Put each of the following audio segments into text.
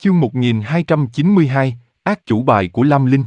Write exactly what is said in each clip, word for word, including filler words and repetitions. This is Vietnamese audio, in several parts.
Chương một nghìn hai trăm chín mươi hai, ác chủ bài của Lam Linh.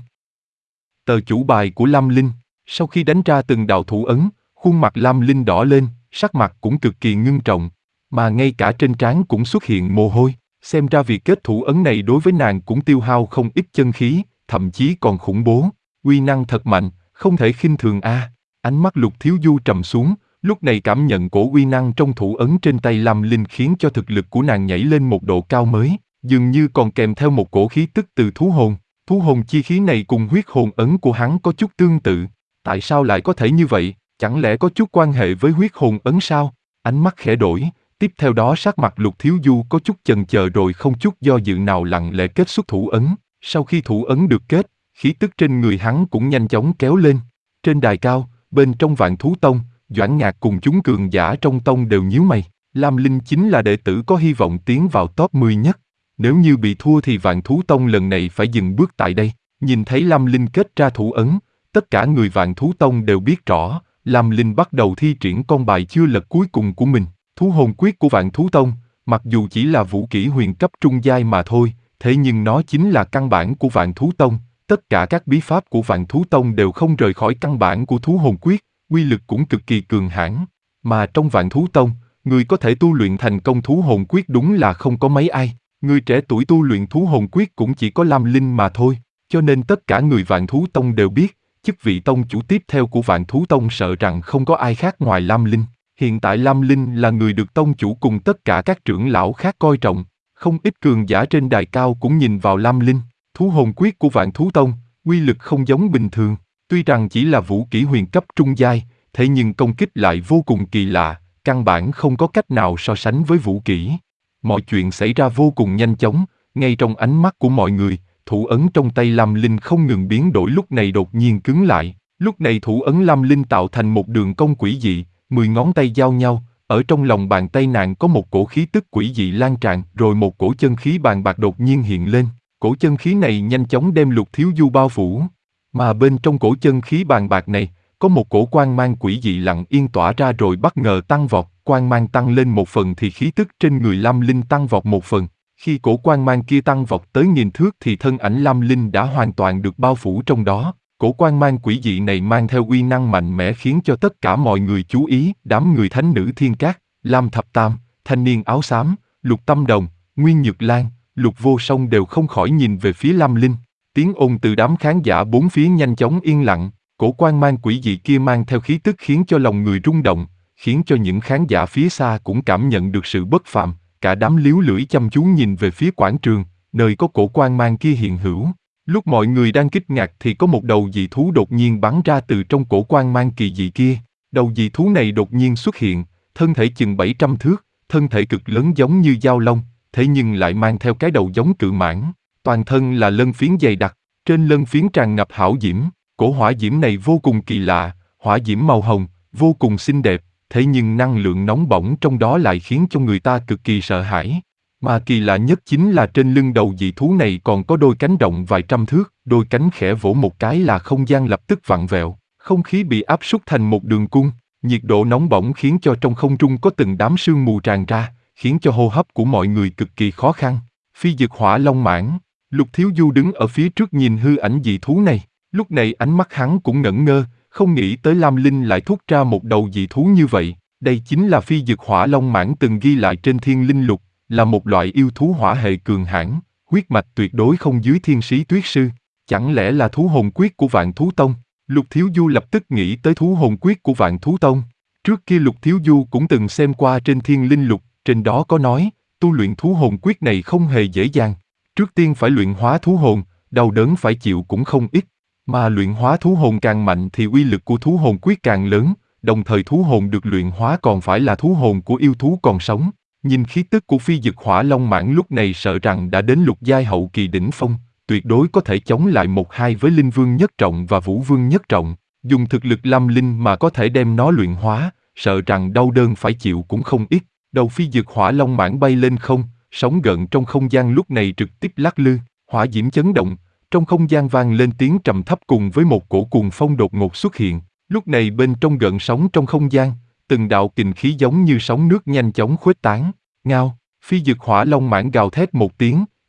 Tờ chủ bài của Lam Linh, sau khi đánh ra từng đạo thủ ấn, khuôn mặt Lam Linh đỏ lên, sắc mặt cũng cực kỳ ngưng trọng, mà ngay cả trên trán cũng xuất hiện mồ hôi, xem ra việc kết thủ ấn này đối với nàng cũng tiêu hao không ít chân khí, thậm chí còn khủng bố, uy năng thật mạnh, không thể khinh thường a. À. Ánh mắt Lục Thiếu Du trầm xuống, lúc này cảm nhận cổ uy năng trong thủ ấn trên tay Lam Linh khiến cho thực lực của nàng nhảy lên một độ cao mới. Dường như còn kèm theo một cổ khí tức từ thú hồn, thú hồn chi khí này cùng huyết hồn ấn của hắn có chút tương tự. Tại sao lại có thể như vậy, chẳng lẽ có chút quan hệ với huyết hồn ấn sao? Ánh mắt khẽ đổi, tiếp theo đó sắc mặt Lục Thiếu Du có chút chần chờ rồi không chút do dự nào lặng lẽ kết xuất thủ ấn. Sau khi thủ ấn được kết, khí tức trên người hắn cũng nhanh chóng kéo lên. Trên đài cao, bên trong Vạn Thú Tông, Doãn Ngạc cùng chúng cường giả trong tông đều nhíu mày. Lam Linh chính là đệ tử có hy vọng tiến vào top mười nhất. Nếu như bị thua thì Vạn Thú Tông lần này phải dừng bước tại đây. Nhìn thấy Lam Linh kết ra thủ ấn, tất cả người Vạn Thú Tông đều biết rõ, Lam Linh bắt đầu thi triển con bài chưa lật cuối cùng của mình. Thú hồn quyết của Vạn Thú Tông, mặc dù chỉ là vũ kỹ huyền cấp trung giai mà thôi, thế nhưng nó chính là căn bản của Vạn Thú Tông. Tất cả các bí pháp của Vạn Thú Tông đều không rời khỏi căn bản của thú hồn quyết, uy lực cũng cực kỳ cường hãn. Mà trong Vạn Thú Tông, người có thể tu luyện thành công thú hồn quyết đúng là không có mấy ai. Người trẻ tuổi tu luyện thú hồn quyết cũng chỉ có Lam Linh mà thôi, cho nên tất cả người Vạn Thú Tông đều biết, chức vị tông chủ tiếp theo của Vạn Thú Tông sợ rằng không có ai khác ngoài Lam Linh. Hiện tại Lam Linh là người được tông chủ cùng tất cả các trưởng lão khác coi trọng, không ít cường giả trên đài cao cũng nhìn vào Lam Linh. Thú hồn quyết của Vạn Thú Tông, uy lực không giống bình thường, tuy rằng chỉ là vũ kỹ huyền cấp trung giai, thế nhưng công kích lại vô cùng kỳ lạ, căn bản không có cách nào so sánh với vũ kỹ. Mọi chuyện xảy ra vô cùng nhanh chóng, ngay trong ánh mắt của mọi người, thủ ấn trong tay Lam Linh không ngừng biến đổi lúc này đột nhiên cứng lại. Lúc này thủ ấn Lam Linh tạo thành một đường cong quỷ dị, mười ngón tay giao nhau, ở trong lòng bàn tay nàng có một cổ khí tức quỷ dị lan tràn, rồi một cổ chân khí bàn bạc đột nhiên hiện lên. Cổ chân khí này nhanh chóng đem Lục Thiếu Du bao phủ, mà bên trong cổ chân khí bàn bạc này, có một cổ quang mang quỷ dị lặng yên tỏa ra rồi bất ngờ tăng vọt, quang mang tăng lên một phần thì khí tức trên người Lam Linh tăng vọt một phần. Khi cổ quang mang kia tăng vọt tới nghìn thước thì thân ảnh Lam Linh đã hoàn toàn được bao phủ trong đó. Cổ quang mang quỷ dị này mang theo uy năng mạnh mẽ khiến cho tất cả mọi người chú ý, đám người thánh nữ Thiên Cát, Lam Thập Tam, thanh niên áo xám, Lục Tâm Đồng, Nguyên Nhược Lan, Lục Vô Song đều không khỏi nhìn về phía Lam Linh. Tiếng ồn từ đám khán giả bốn phía nhanh chóng yên lặng. Cổ quang mang quỷ dị kia mang theo khí tức khiến cho lòng người rung động, khiến cho những khán giả phía xa cũng cảm nhận được sự bất phàm, cả đám líu lưỡi chăm chú nhìn về phía quảng trường, nơi có cổ quang mang kia hiện hữu. Lúc mọi người đang kinh ngạc thì có một đầu dị thú đột nhiên bắn ra từ trong cổ quang mang kỳ dị kia. Đầu dị thú này đột nhiên xuất hiện, thân thể chừng bảy trăm thước, thân thể cực lớn giống như dao long, thế nhưng lại mang theo cái đầu giống cự mãng, toàn thân là lân phiến dày đặc, trên lân phiến tràn ngập hảo diễm. Cổ hỏa diễm này vô cùng kỳ lạ, hỏa diễm màu hồng, vô cùng xinh đẹp, thế nhưng năng lượng nóng bỏng trong đó lại khiến cho người ta cực kỳ sợ hãi. Mà kỳ lạ nhất chính là trên lưng đầu dị thú này còn có đôi cánh rộng vài trăm thước, đôi cánh khẽ vỗ một cái là không gian lập tức vặn vẹo, không khí bị áp suất thành một đường cung, nhiệt độ nóng bỏng khiến cho trong không trung có từng đám sương mù tràn ra, khiến cho hô hấp của mọi người cực kỳ khó khăn. Phi dực hỏa long mãng, Lục Thiếu Du đứng ở phía trước nhìn hư ảnh dị thú này. Lúc này ánh mắt hắn cũng ngẩn ngơ, không nghĩ tới Lam Linh lại thúc ra một đầu dị thú như vậy. Đây chính là phi dực hỏa long mãng từng ghi lại trên Thiên Linh Lục, là một loại yêu thú hỏa hệ cường hãn, huyết mạch tuyệt đối không dưới thiên sĩ tuyết sư. Chẳng lẽ là thú hồn quyết của Vạn Thú Tông? Lục Thiếu Du lập tức nghĩ tới thú hồn quyết của Vạn Thú Tông. Trước kia Lục Thiếu Du cũng từng xem qua trên Thiên Linh Lục, trên đó có nói, tu luyện thú hồn quyết này không hề dễ dàng. Trước tiên phải luyện hóa thú hồn, đau đớn phải chịu cũng không ít. Mà luyện hóa thú hồn càng mạnh thì uy lực của thú hồn quyết càng lớn, đồng thời thú hồn được luyện hóa còn phải là thú hồn của yêu thú còn sống. Nhìn khí tức của phi dực hỏa long mãng lúc này sợ rằng đã đến lục giai hậu kỳ đỉnh phong, tuyệt đối có thể chống lại một hai với Linh Vương Nhất Trọng và Vũ Vương Nhất Trọng. Dùng thực lực Lam Linh mà có thể đem nó luyện hóa, sợ rằng đau đớn phải chịu cũng không ít. Đầu phi dực hỏa long mãng bay lên không, sóng gợn trong không gian lúc này trực tiếp lắc lư, hỏa diễm chấn động. Trong không gian vang lên tiếng trầm thấp cùng với một cổ cuồng phong đột ngột xuất hiện. Lúc này bên trong gợn sóng trong không gian, từng đạo kình khí giống như sóng nước nhanh chóng khuếch tán. Ngao, phi dực hỏa long mãng gào thét một tiếng,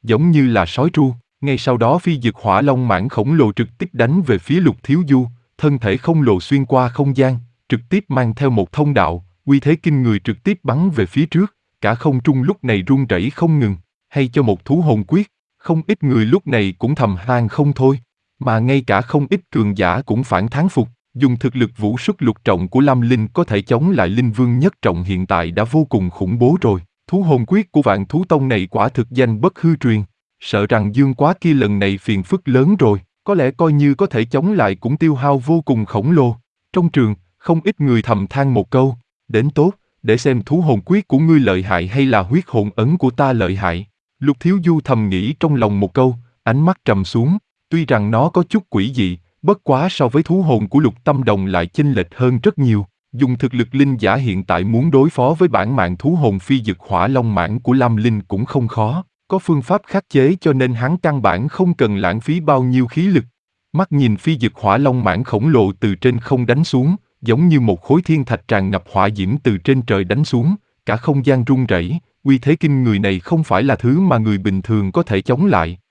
giống như là sói tru. Ngay sau đó phi dực hỏa long mãng khổng lồ trực tiếp đánh về phía Lục Thiếu Du, thân thể khổng lồ xuyên qua không gian, trực tiếp mang theo một thông đạo, uy thế kinh người trực tiếp bắn về phía trước, cả không trung lúc này rung rẩy không ngừng, hay cho một thú hồn quyết, không ít người lúc này cũng thầm than không thôi, mà ngay cả không ít cường giả cũng phản thán phục, dùng thực lực vũ xuất lục trọng của Lam Linh có thể chống lại Linh Vương nhất trọng hiện tại đã vô cùng khủng bố rồi, thú hồn quyết của Vạn Thú Tông này quả thực danh bất hư truyền. Sợ rằng Dương Quá kia lần này phiền phức lớn rồi, có lẽ coi như có thể chống lại cũng tiêu hao vô cùng khổng lồ. Trong trường, không ít người thầm than một câu, đến tốt, để xem thú hồn quyết của ngươi lợi hại hay là huyết hồn ấn của ta lợi hại. Lục Thiếu Du thầm nghĩ trong lòng một câu, ánh mắt trầm xuống, tuy rằng nó có chút quỷ dị, bất quá so với thú hồn của Lục Tâm Đồng lại chênh lệch hơn rất nhiều. Dùng thực lực linh giả hiện tại muốn đối phó với bản mạng thú hồn phi dực hỏa long mãng của Lam Linh cũng không khó. Có phương pháp khắc chế cho nên hắn căn bản không cần lãng phí bao nhiêu khí lực. Mắt nhìn phi dực hỏa long mãng khổng lồ từ trên không đánh xuống, giống như một khối thiên thạch tràn ngập hỏa diễm từ trên trời đánh xuống, cả không gian rung rẩy, uy thế kinh người này không phải là thứ mà người bình thường có thể chống lại.